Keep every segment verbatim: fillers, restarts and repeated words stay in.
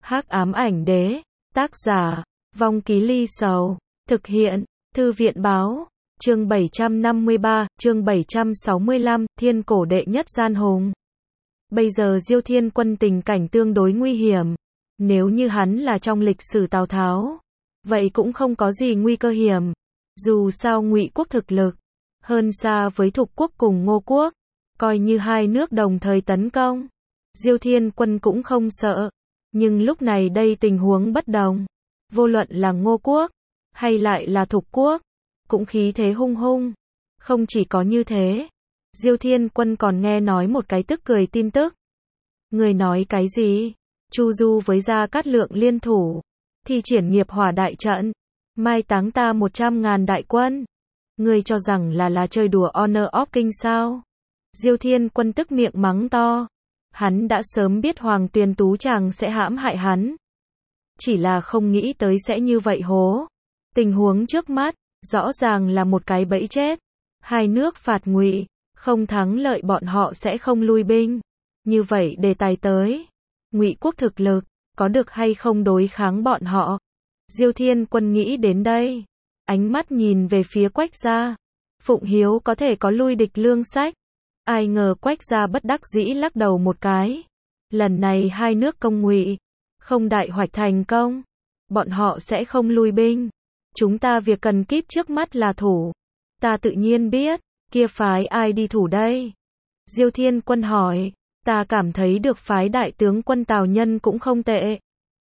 Hắc ám ảnh đế, tác giả, Vong Ký Ly Sầu, thực hiện, Thư viện báo, chương bảy trăm năm mươi ba, chương bảy trăm sáu mươi lăm, thiên cổ đệ nhất gian hùng. Bây giờ Diêu Thiên Quân tình cảnh tương đối nguy hiểm. Nếu như hắn là trong lịch sử Tào Tháo, vậy cũng không có gì nguy cơ hiểm. Dù sao Ngụy quốc thực lực hơn xa với Thục quốc cùng Ngô quốc, coi như hai nước đồng thời tấn công, Diêu Thiên Quân cũng không sợ. Nhưng lúc này đây tình huống bất đồng, vô luận là Ngô quốc hay lại là Thục quốc, cũng khí thế hung hung. Không chỉ có như thế, Diêu Thiên Quân còn nghe nói một cái tức cười tin tức. Người nói cái gì? Chu Du với Gia Cát Lượng liên thủ, thi triển nghiệp hỏa đại trận, mai táng ta một trăm ngàn đại quân. Ngươi cho rằng là là chơi đùa Honor of King sao? Diêu Thiên Quân tức miệng mắng to. Hắn đã sớm biết Hoàng Tuyền Tú chàng sẽ hãm hại hắn, chỉ là không nghĩ tới sẽ như vậy hố. Tình huống trước mắt, rõ ràng là một cái bẫy chết. Hai nước phạt Ngụy, không thắng lợi bọn họ sẽ không lui binh. Như vậy đề tài tới, Ngụy quốc thực lực, có được hay không đối kháng bọn họ? Diêu Thiên Quân nghĩ đến đây, ánh mắt nhìn về phía Quách gia. Phụng Hiếu có thể có lui địch lương sách. Ai ngờ Quách gia bất đắc dĩ lắc đầu một cái. Lần này hai nước công Ngụy, không đại hoạch thành công, bọn họ sẽ không lui binh. Chúng ta việc cần kíp trước mắt là thủ. Ta tự nhiên biết, kia phái ai đi thủ đây? Diêu Thiên Quân hỏi. Ta cảm thấy được phái đại tướng quân Tào Nhân cũng không tệ.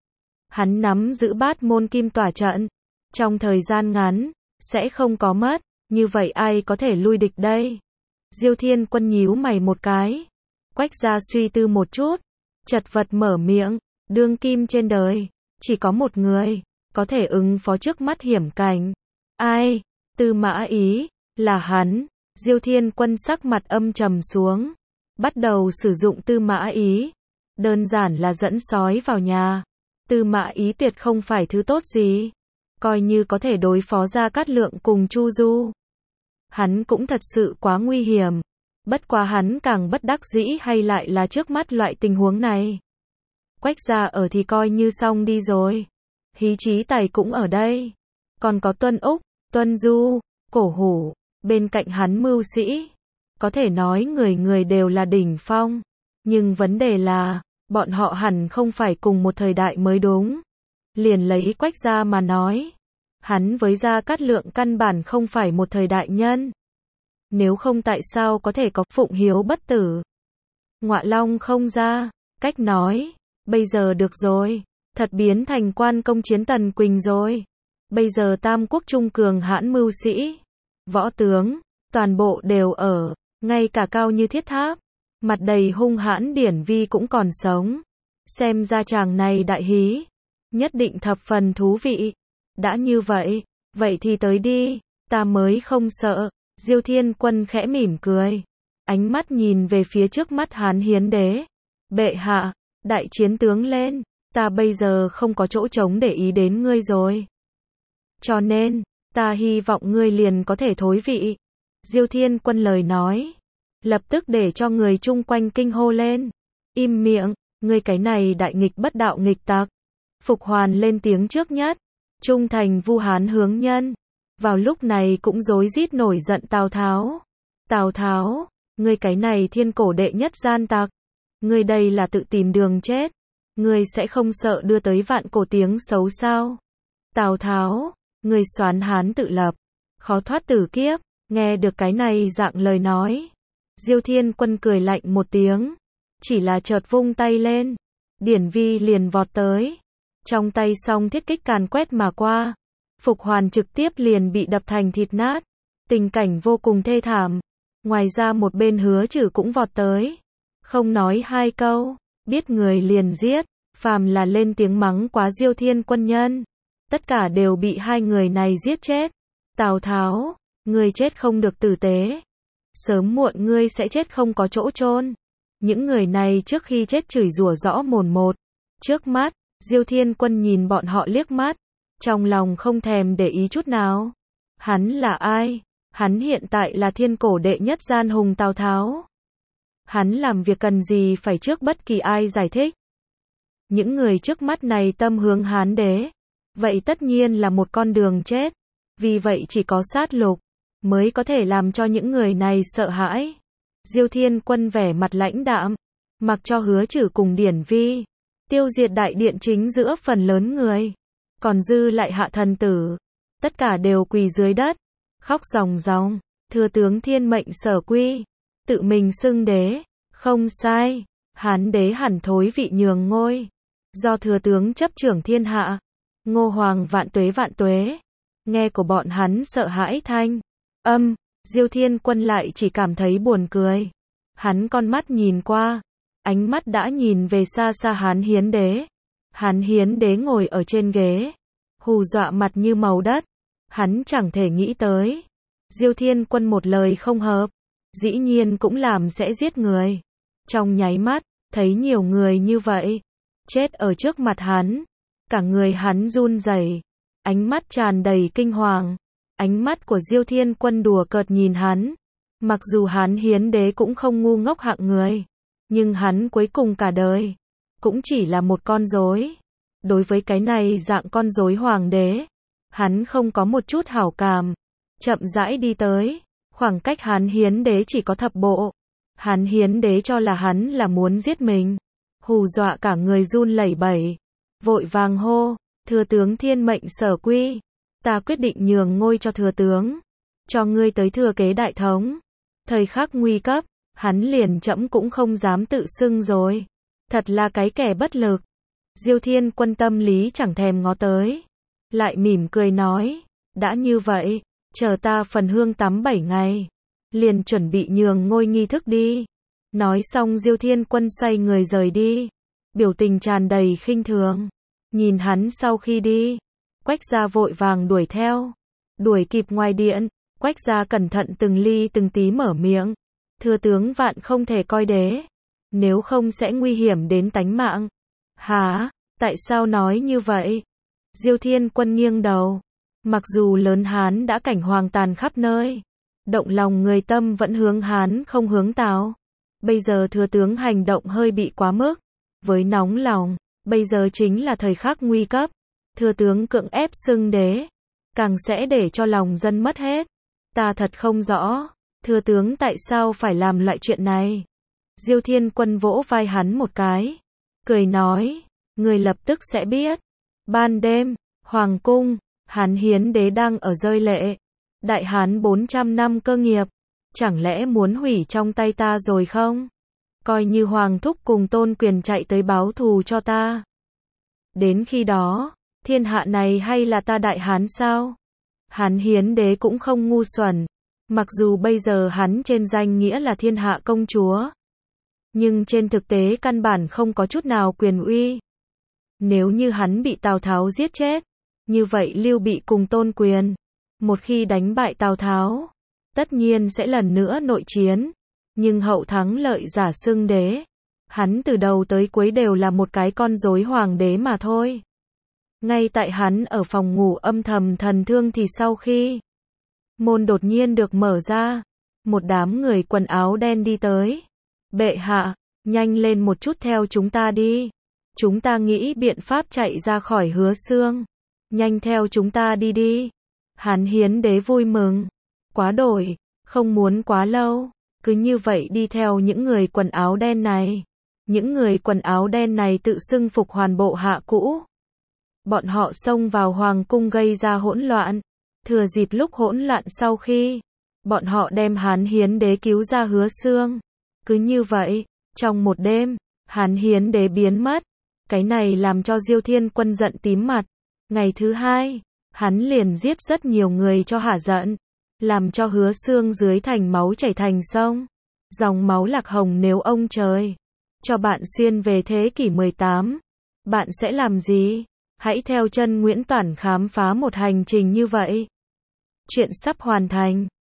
Hắn nắm giữ bát môn kim tỏa trận, trong thời gian ngắn sẽ không có mất. Như vậy ai có thể lui địch đây? Diêu Thiên Quân nhíu mày một cái. Quách gia suy tư một chút, chật vật mở miệng. Đương kim trên đời, chỉ có một người có thể ứng phó trước mắt hiểm cảnh. Ai? Tư Mã Ý. Là hắn. Diêu Thiên Quân sắc mặt âm trầm xuống, bắt đầu sử dụng Tư Mã Ý. Đơn giản là dẫn sói vào nhà. Tư Mã Ý tuyệt không phải thứ tốt gì. Coi như có thể đối phó Gia Cát Lượng cùng Chu Du, hắn cũng thật sự quá nguy hiểm. Bất quá hắn càng bất đắc dĩ hay lại là trước mắt loại tình huống này. Quách gia ở thì coi như xong đi rồi. Hí Chí Tài cũng ở đây. Còn có Tuân Úc, Tuân Du, Cổ Hủ, bên cạnh hắn mưu sĩ. Có thể nói người người đều là đỉnh phong. Nhưng vấn đề là, bọn họ hẳn không phải cùng một thời đại mới đúng. Liền lấy Quách gia mà nói, hắn với Gia Cát Lượng căn bản không phải một thời đại nhân. Nếu không tại sao có thể có Phụng Hiếu bất tử? Ngọa Long không ra, cách nói. Bây giờ được rồi, thật biến thành quan công chiến Tần Quỳnh rồi. Bây giờ tam quốc trung cường hãn mưu sĩ, võ tướng, toàn bộ đều ở, ngay cả Cao Như Thiết Tháp, mặt đầy hung hãn Điển Vi cũng còn sống. Xem ra chàng này đại hí, nhất định thập phần thú vị. Đã như vậy, vậy thì tới đi, ta mới không sợ. Diêu Thiên Quân khẽ mỉm cười, ánh mắt nhìn về phía trước mắt Hán Hiến Đế. Bệ hạ, đại chiến tướng lên, ta bây giờ không có chỗ trống để ý đến ngươi rồi. Cho nên, ta hy vọng ngươi liền có thể thối vị. Diêu Thiên Quân lời nói, lập tức để cho người chung quanh kinh hô lên. Im miệng, ngươi cái này đại nghịch bất đạo nghịch tặc. Phục Hoàn lên tiếng trước nhất, trung thành Vu Hán hướng nhân. Vào lúc này cũng rối rít nổi giận Tào Tháo. Tào Tháo, ngươi cái này thiên cổ đệ nhất gian tặc. Ngươi đây là tự tìm đường chết. Ngươi sẽ không sợ đưa tới vạn cổ tiếng xấu sao? Tào Tháo, ngươi soán Hán tự lập, khó thoát tử kiếp. Nghe được cái này dạng lời nói, Diêu Thiên Quân cười lạnh một tiếng, chỉ là chợt vung tay lên, Điển Vi liền vọt tới, trong tay song thiết kích càn quét mà qua. Phục Hoàn trực tiếp liền bị đập thành thịt nát, tình cảnh vô cùng thê thảm. Ngoài ra một bên Hứa Trừ cũng vọt tới, không nói hai câu, biết người liền giết. Phàm là lên tiếng mắng quá Diêu Thiên Quân nhân, tất cả đều bị hai người này giết chết. Tào Tháo, ngươi chết không được tử tế, sớm muộn ngươi sẽ chết không có chỗ chôn. Những người này trước khi chết chửi rủa rõ mồn một. Trước mắt, Diêu Thiên Quân nhìn bọn họ liếc mắt, trong lòng không thèm để ý chút nào. Hắn là ai? Hắn hiện tại là thiên cổ đệ nhất gian hùng Tào Tháo. Hắn làm việc cần gì phải trước bất kỳ ai giải thích. Những người trước mắt này tâm hướng Hán đế, vậy tất nhiên là một con đường chết. Vì vậy chỉ có sát lục mới có thể làm cho những người này sợ hãi. Diêu Thiên Quân vẻ mặt lãnh đạm, mặc cho Hứa Trừ cùng Điển Vi tiêu diệt đại điện chính giữa phần lớn người, còn dư lại Hạ thần tử, tất cả đều quỳ dưới đất, khóc ròng ròng. Thừa tướng thiên mệnh sở quy, tự mình xưng đế, không sai, Hán đế hẳn thối vị nhường ngôi, do thừa tướng chấp trưởng thiên hạ. Ngô Hoàng vạn tuế vạn tuế. Nghe của bọn hắn sợ hãi thanh âm, Diêu Thiên Quân lại chỉ cảm thấy buồn cười. Hắn con mắt nhìn qua, ánh mắt đã nhìn về xa xa Hán Hiến đế. Hán Hiến đế ngồi ở trên ghế, hù dọa mặt như màu đất. Hắn chẳng thể nghĩ tới, Diêu Thiên Quân một lời không hợp, dĩ nhiên cũng làm sẽ giết người. Trong nháy mắt, thấy nhiều người như vậy, chết ở trước mặt hắn, cả người hắn run rẩy, ánh mắt tràn đầy kinh hoàng. Ánh mắt của Diêu Thiên Quân đùa cợt nhìn hắn. Mặc dù Hán Hiến đế cũng không ngu ngốc hạng người, nhưng hắn cuối cùng cả đời cũng chỉ là một con rối. Đối với cái này dạng con rối hoàng đế, hắn không có một chút hảo cảm. Chậm rãi đi tới, khoảng cách Hán Hiến đế chỉ có thập bộ. Hán Hiến đế cho là hắn là muốn giết mình, hù dọa cả người run lẩy bẩy, vội vàng hô, thừa tướng thiên mệnh sở quy, ta quyết định nhường ngôi cho thừa tướng, cho ngươi tới thừa kế đại thống. Thời khắc nguy cấp, hắn liền trẫm cũng không dám tự xưng rồi, thật là cái kẻ bất lực. Diêu Thiên Quân tâm lý chẳng thèm ngó tới, lại mỉm cười nói, đã như vậy, chờ ta phần hương tắm bảy ngày, liền chuẩn bị nhường ngôi nghi thức đi. Nói xong Diêu Thiên Quân xoay người rời đi, biểu tình tràn đầy khinh thường. Nhìn hắn sau khi đi, Quách Gia vội vàng đuổi theo, đuổi kịp ngoài điện. Quách Gia cẩn thận từng ly từng tí mở miệng, thừa tướng vạn không thể coi đế, nếu không sẽ nguy hiểm đến tánh mạng. Hả, tại sao nói như vậy? Diêu Thiên Quân nghiêng đầu, mặc dù lớn Hán đã cảnh hoàng tàn khắp nơi, động lòng người tâm vẫn hướng Hán không hướng Tào. Bây giờ thừa tướng hành động hơi bị quá mức, với nóng lòng, bây giờ chính là thời khắc nguy cấp, thừa tướng cưỡng ép xưng đế, càng sẽ để cho lòng dân mất hết. Ta thật không rõ, thừa tướng tại sao phải làm loại chuyện này. Diêu Thiên Quân vỗ vai hắn một cái, cười nói, người lập tức sẽ biết. Ban đêm, Hoàng cung, Hán Hiến đế đang ở rơi lệ. Đại Hán bốn trăm năm cơ nghiệp, chẳng lẽ muốn hủy trong tay ta rồi không? Coi như Hoàng thúc cùng Tôn Quyền chạy tới báo thù cho ta. Đến khi đó, thiên hạ này hay là ta Đại Hán sao? Hán Hiến đế cũng không ngu xuẩn, mặc dù bây giờ hắn trên danh nghĩa là thiên hạ công chúa, nhưng trên thực tế căn bản không có chút nào quyền uy. Nếu như hắn bị Tào Tháo giết chết, như vậy Lưu Bị cùng Tôn Quyền, một khi đánh bại Tào Tháo, tất nhiên sẽ lần nữa nội chiến, nhưng hậu thắng lợi giả xưng đế. Hắn từ đầu tới cuối đều là một cái con rối hoàng đế mà thôi. Ngay tại hắn ở phòng ngủ âm thầm thần thương thì sau khi môn đột nhiên được mở ra, một đám người quần áo đen đi tới. Bệ hạ, nhanh lên một chút theo chúng ta đi. Chúng ta nghĩ biện pháp chạy ra khỏi Hứa Xương. Nhanh theo chúng ta đi đi. Hán Hiến đế vui mừng. Quá đổi, không muốn quá lâu. Cứ như vậy đi theo những người quần áo đen này. Những người quần áo đen này tự xưng phục hoàn bộ hạ cũ. Bọn họ xông vào hoàng cung gây ra hỗn loạn. Thừa dịp lúc hỗn loạn sau khi, bọn họ đem Hán Hiến đế cứu ra Hứa Xương. Cứ như vậy, trong một đêm, Hán Hiến đế biến mất. Cái này làm cho Diêu Thiên Quân giận tím mặt. Ngày thứ hai, hắn liền giết rất nhiều người cho hả giận, làm cho Hứa Xương dưới thành máu chảy thành sông. Dòng máu lạc hồng. Nếu ông trời cho bạn xuyên về thế kỷ mười tám, bạn sẽ làm gì? Hãy theo chân Nguyễn Toản khám phá một hành trình như vậy. Chuyện sắp hoàn thành.